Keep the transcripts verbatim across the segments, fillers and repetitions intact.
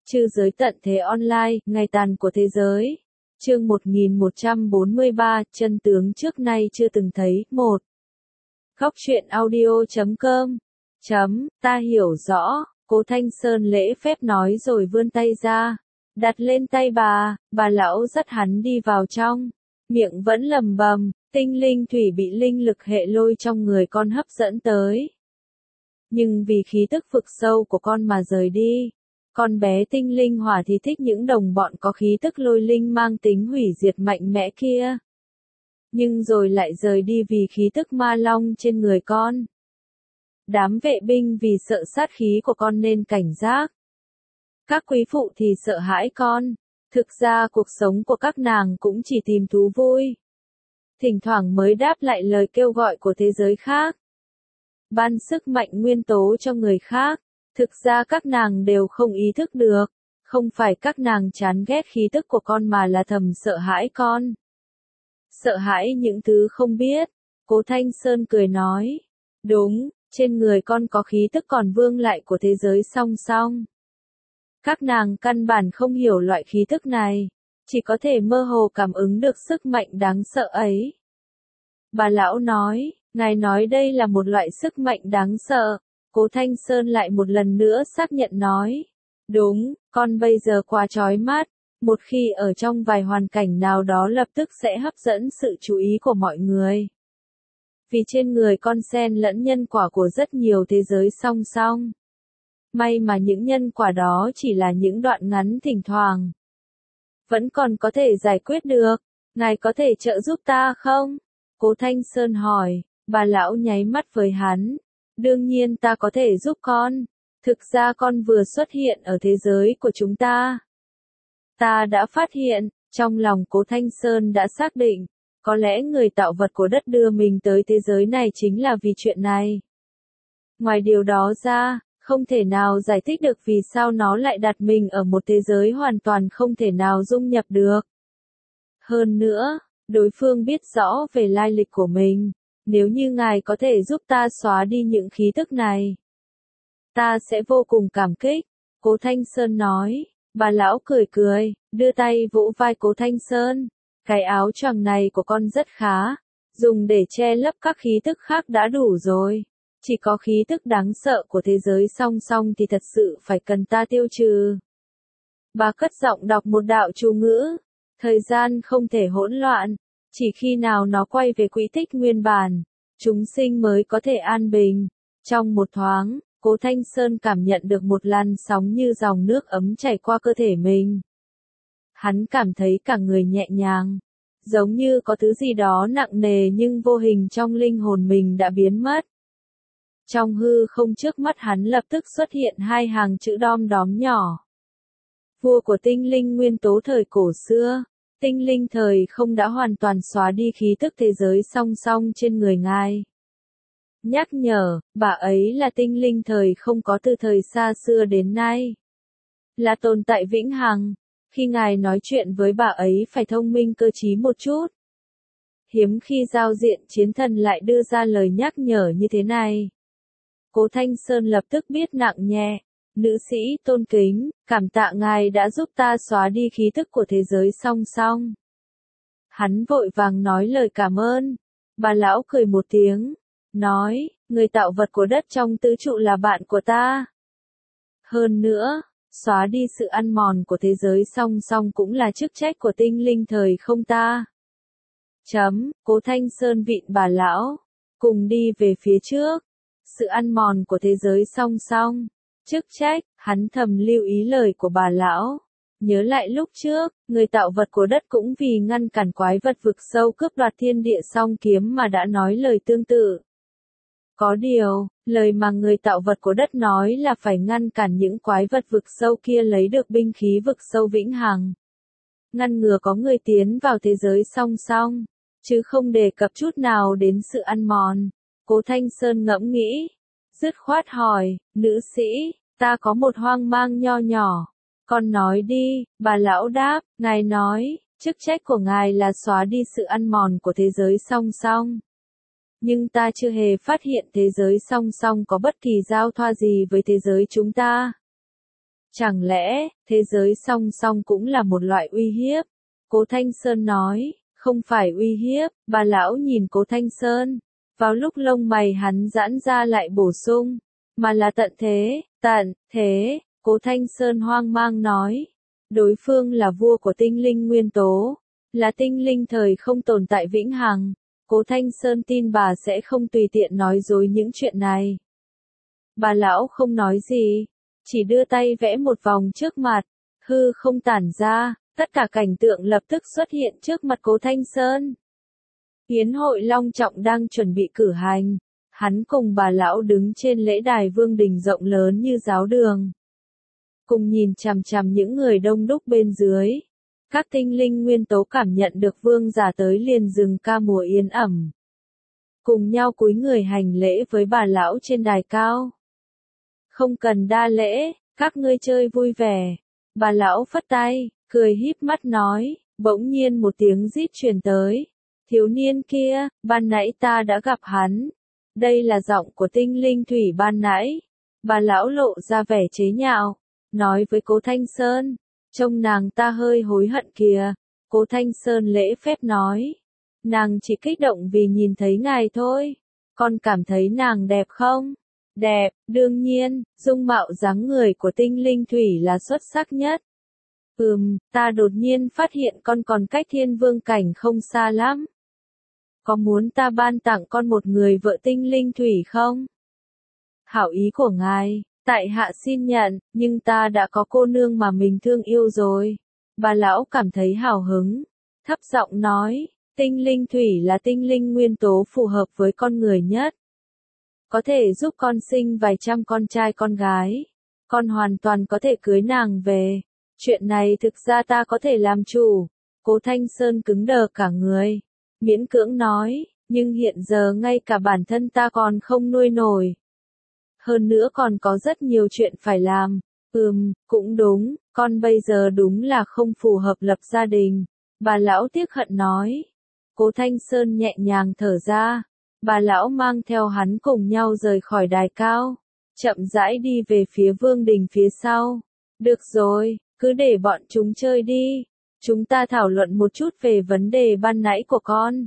Chư giới tận thế online, ngày tàn của thế giới. Chương một nghìn một trăm bốn mươi ba, chân tướng trước nay chưa từng thấy. một. Góc truyện audio chấm com. Chấm, ta hiểu rõ, Cố Thanh Sơn lễ phép nói rồi vươn tay ra. Đặt lên tay bà, bà lão dắt hắn đi vào trong. Miệng vẫn lầm bầm, tinh linh thủy bị linh lực hệ lôi trong người con hấp dẫn tới. Nhưng vì khí tức vực sâu của con mà rời đi. Con bé tinh linh hỏa thì thích những đồng bọn có khí tức lôi linh mang tính hủy diệt mạnh mẽ kia. Nhưng rồi lại rời đi vì khí tức ma long trên người con. Đám vệ binh vì sợ sát khí của con nên cảnh giác. Các quý phụ thì sợ hãi con. Thực ra cuộc sống của các nàng cũng chỉ tìm thú vui. Thỉnh thoảng mới đáp lại lời kêu gọi của thế giới khác. Ban sức mạnh nguyên tố cho người khác. Thực ra các nàng đều không ý thức được. Không phải các nàng chán ghét khí tức của con mà là thầm sợ hãi con. Sợ hãi những thứ không biết. Cố Thanh Sơn cười nói. Đúng, trên người con có khí tức còn vương lại của thế giới song song. Các nàng căn bản không hiểu loại khí tức này. Chỉ có thể mơ hồ cảm ứng được sức mạnh đáng sợ ấy. Bà lão nói, ngài nói đây là một loại sức mạnh đáng sợ. Cố Thanh Sơn lại một lần nữa xác nhận nói. Đúng, con bây giờ quá chói mắt. Một khi ở trong vài hoàn cảnh nào đó lập tức sẽ hấp dẫn sự chú ý của mọi người. Vì trên người con xen lẫn nhân quả của rất nhiều thế giới song song. May mà những nhân quả đó chỉ là những đoạn ngắn thỉnh thoảng. Vẫn còn có thể giải quyết được. Ngài có thể trợ giúp ta không? Cố Thanh Sơn hỏi. Bà lão nháy mắt với hắn. Đương nhiên ta có thể giúp con. Thực ra con vừa xuất hiện ở thế giới của chúng ta. Ta đã phát hiện, trong lòng Cố Thanh Sơn đã xác định, có lẽ người tạo vật của đất đưa mình tới thế giới này chính là vì chuyện này. Ngoài điều đó ra, không thể nào giải thích được vì sao nó lại đặt mình ở một thế giới hoàn toàn không thể nào dung nhập được. Hơn nữa, đối phương biết rõ về lai lịch của mình. Nếu như ngài có thể giúp ta xóa đi những khí tức này, ta sẽ vô cùng cảm kích. Cố Thanh Sơn nói. Bà lão cười cười, đưa tay vỗ vai Cố Thanh Sơn. Cái áo choàng này của con rất khá. Dùng để che lấp các khí tức khác đã đủ rồi. Chỉ có khí tức đáng sợ của thế giới song song thì thật sự phải cần ta tiêu trừ. Bà cất giọng đọc một đạo chú ngữ. Thời gian không thể hỗn loạn. Chỉ khi nào nó quay về quỹ tích nguyên bản, chúng sinh mới có thể an bình. Trong một thoáng, Cố Thanh Sơn cảm nhận được một làn sóng như dòng nước ấm chảy qua cơ thể mình. Hắn cảm thấy cả người nhẹ nhàng, giống như có thứ gì đó nặng nề nhưng vô hình trong linh hồn mình đã biến mất. Trong hư không trước mắt hắn lập tức xuất hiện hai hàng chữ đom đóm nhỏ. Vua của tinh linh nguyên tố thời cổ xưa. Tinh linh thời không đã hoàn toàn xóa đi khí tức thế giới song song trên người ngài. Nhắc nhở, bà ấy là tinh linh thời không có từ thời xa xưa đến nay. Là tồn tại vĩnh hằng. Khi ngài nói chuyện với bà ấy phải thông minh cơ trí một chút. Hiếm khi giao diện chiến thần lại đưa ra lời nhắc nhở như thế này. Cố Thanh Sơn lập tức biết nặng nhẹ. Nữ sĩ tôn kính, cảm tạ ngài đã giúp ta xóa đi khí thức của thế giới song song. Hắn vội vàng nói lời cảm ơn. Bà lão cười một tiếng, nói, người tạo vật của đất trong tứ trụ là bạn của ta. Hơn nữa, xóa đi sự ăn mòn của thế giới song song cũng là chức trách của tinh linh thời không ta. Chấm, Cố Thanh Sơn vịn bà lão, cùng đi về phía trước. Sự ăn mòn của thế giới song song. Chức trách, hắn thầm lưu ý lời của bà lão. Nhớ lại lúc trước, người tạo vật của đất cũng vì ngăn cản quái vật vực sâu cướp đoạt thiên địa song kiếm mà đã nói lời tương tự. Có điều, lời mà người tạo vật của đất nói là phải ngăn cản những quái vật vực sâu kia lấy được binh khí vực sâu vĩnh hằng. Ngăn ngừa có người tiến vào thế giới song song, chứ không đề cập chút nào đến sự ăn mòn. Cố Thanh Sơn ngẫm nghĩ. Dứt khoát hỏi, nữ sĩ, ta có một hoang mang nho nhỏ. Con nói đi, bà lão đáp, ngài nói, chức trách của ngài là xóa đi sự ăn mòn của thế giới song song. Nhưng ta chưa hề phát hiện thế giới song song có bất kỳ giao thoa gì với thế giới chúng ta. Chẳng lẽ, thế giới song song cũng là một loại uy hiếp? Cố Thanh Sơn nói, không phải uy hiếp, bà lão nhìn Cố Thanh Sơn. Vào lúc lông mày hắn giãn ra lại bổ sung, mà là tận thế, tận thế, Cố Thanh Sơn hoang mang nói. Đối phương là vua của tinh linh nguyên tố, là tinh linh thời không tồn tại vĩnh hằng. Cố Thanh Sơn tin bà sẽ không tùy tiện nói dối những chuyện này. Bà lão không nói gì, chỉ đưa tay vẽ một vòng trước mặt, hư không tản ra, tất cả cảnh tượng lập tức xuất hiện trước mặt Cố Thanh Sơn. Yến hội long trọng đang chuẩn bị cử hành, hắn cùng bà lão đứng trên lễ đài vương đình rộng lớn như giáo đường. Cùng nhìn chằm chằm những người đông đúc bên dưới. Các tinh linh nguyên tố cảm nhận được vương giả tới liền dừng ca múa yến ẩm. Cùng nhau cúi người hành lễ với bà lão trên đài cao. Không cần đa lễ, các ngươi chơi vui vẻ. Bà lão phất tay, cười híp mắt nói, bỗng nhiên một tiếng rít truyền tới. Thiếu niên kia, ban nãy ta đã gặp hắn. Đây là giọng của tinh linh thủy ban nãy. Bà lão lộ ra vẻ chế nhạo, nói với Cố Thanh Sơn. Trông nàng ta hơi hối hận kìa. Cố Thanh Sơn lễ phép nói. Nàng chỉ kích động vì nhìn thấy ngài thôi. Con cảm thấy nàng đẹp không? Đẹp, đương nhiên, dung mạo dáng người của tinh linh thủy là xuất sắc nhất. Ừm, ta đột nhiên phát hiện con còn cách thiên vương cảnh không xa lắm. Có muốn ta ban tặng con một người vợ tinh linh thủy không? Hảo ý của ngài, tại hạ xin nhận, nhưng ta đã có cô nương mà mình thương yêu rồi. Bà lão cảm thấy hào hứng, thấp giọng nói, tinh linh thủy là tinh linh nguyên tố phù hợp với con người nhất. Có thể giúp con sinh vài trăm con trai con gái. Con hoàn toàn có thể cưới nàng về. Chuyện này thực ra ta có thể làm chủ. Cố Thanh Sơn cứng đờ cả người. Miễn cưỡng nói, nhưng hiện giờ ngay cả bản thân ta còn không nuôi nổi. Hơn nữa còn có rất nhiều chuyện phải làm. Ừm, cũng đúng, con bây giờ đúng là không phù hợp lập gia đình. Bà lão tiếc hận nói. Cố Thanh Sơn nhẹ nhàng thở ra. Bà lão mang theo hắn cùng nhau rời khỏi đài cao. Chậm rãi đi về phía vương đình phía sau. Được rồi, cứ để bọn chúng chơi đi. Chúng ta thảo luận một chút về vấn đề ban nãy của con.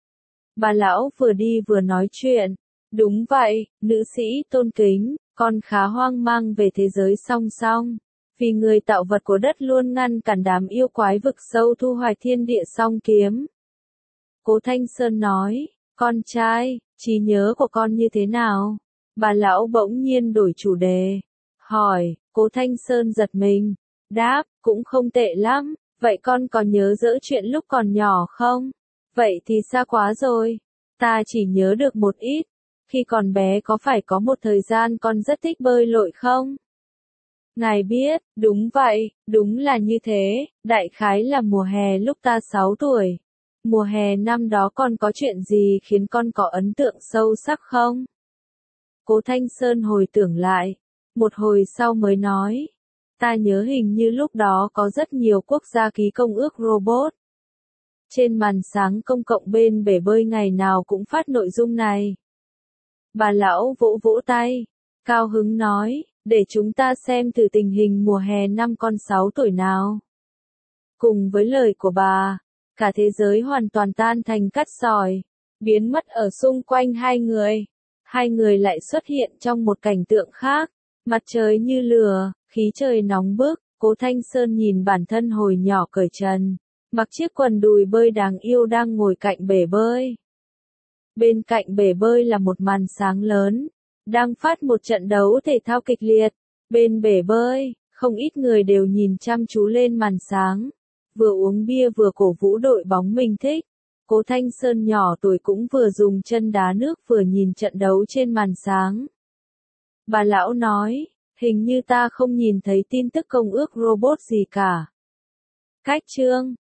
Bà lão vừa đi vừa nói chuyện. Đúng vậy, nữ sĩ tôn kính, con khá hoang mang về thế giới song song. Vì người tạo vật của đất luôn ngăn cản đám yêu quái vực sâu thu hoạch thiên địa song kiếm. Cố Thanh Sơn nói, con trai, trí nhớ của con như thế nào? Bà lão bỗng nhiên đổi chủ đề. Hỏi, Cố Thanh Sơn giật mình. Đáp, cũng không tệ lắm. Vậy con có nhớ dỡ chuyện lúc còn nhỏ không? Vậy thì xa quá rồi. Ta chỉ nhớ được một ít. Khi còn bé có phải có một thời gian con rất thích bơi lội không? Ngài biết, đúng vậy, đúng là như thế, đại khái là mùa hè lúc ta sáu tuổi. Mùa hè năm đó con có chuyện gì khiến con có ấn tượng sâu sắc không? Cố Thanh Sơn hồi tưởng lại, một hồi sau mới nói. Ta nhớ hình như lúc đó có rất nhiều quốc gia ký công ước robot. Trên màn sáng công cộng bên bể bơi ngày nào cũng phát nội dung này. Bà lão vỗ vỗ tay, cao hứng nói, để chúng ta xem thử tình hình mùa hè năm con sáu tuổi nào. Cùng với lời của bà, cả thế giới hoàn toàn tan thành cát sỏi, biến mất ở xung quanh hai người. Hai người lại xuất hiện trong một cảnh tượng khác, mặt trời như lửa, khí trời nóng bức. Cố Thanh Sơn nhìn bản thân hồi nhỏ cởi trần, mặc chiếc quần đùi bơi đáng yêu đang ngồi cạnh bể bơi. Bên cạnh bể bơi là một màn sáng lớn, đang phát một trận đấu thể thao kịch liệt. Bên bể bơi, không ít người đều nhìn chăm chú lên màn sáng, vừa uống bia vừa cổ vũ đội bóng mình thích. Cố Thanh Sơn nhỏ tuổi cũng vừa dùng chân đá nước vừa nhìn trận đấu trên màn sáng. Bà lão nói, hình như ta không nhìn thấy tin tức công ước robot gì cả. Cách chương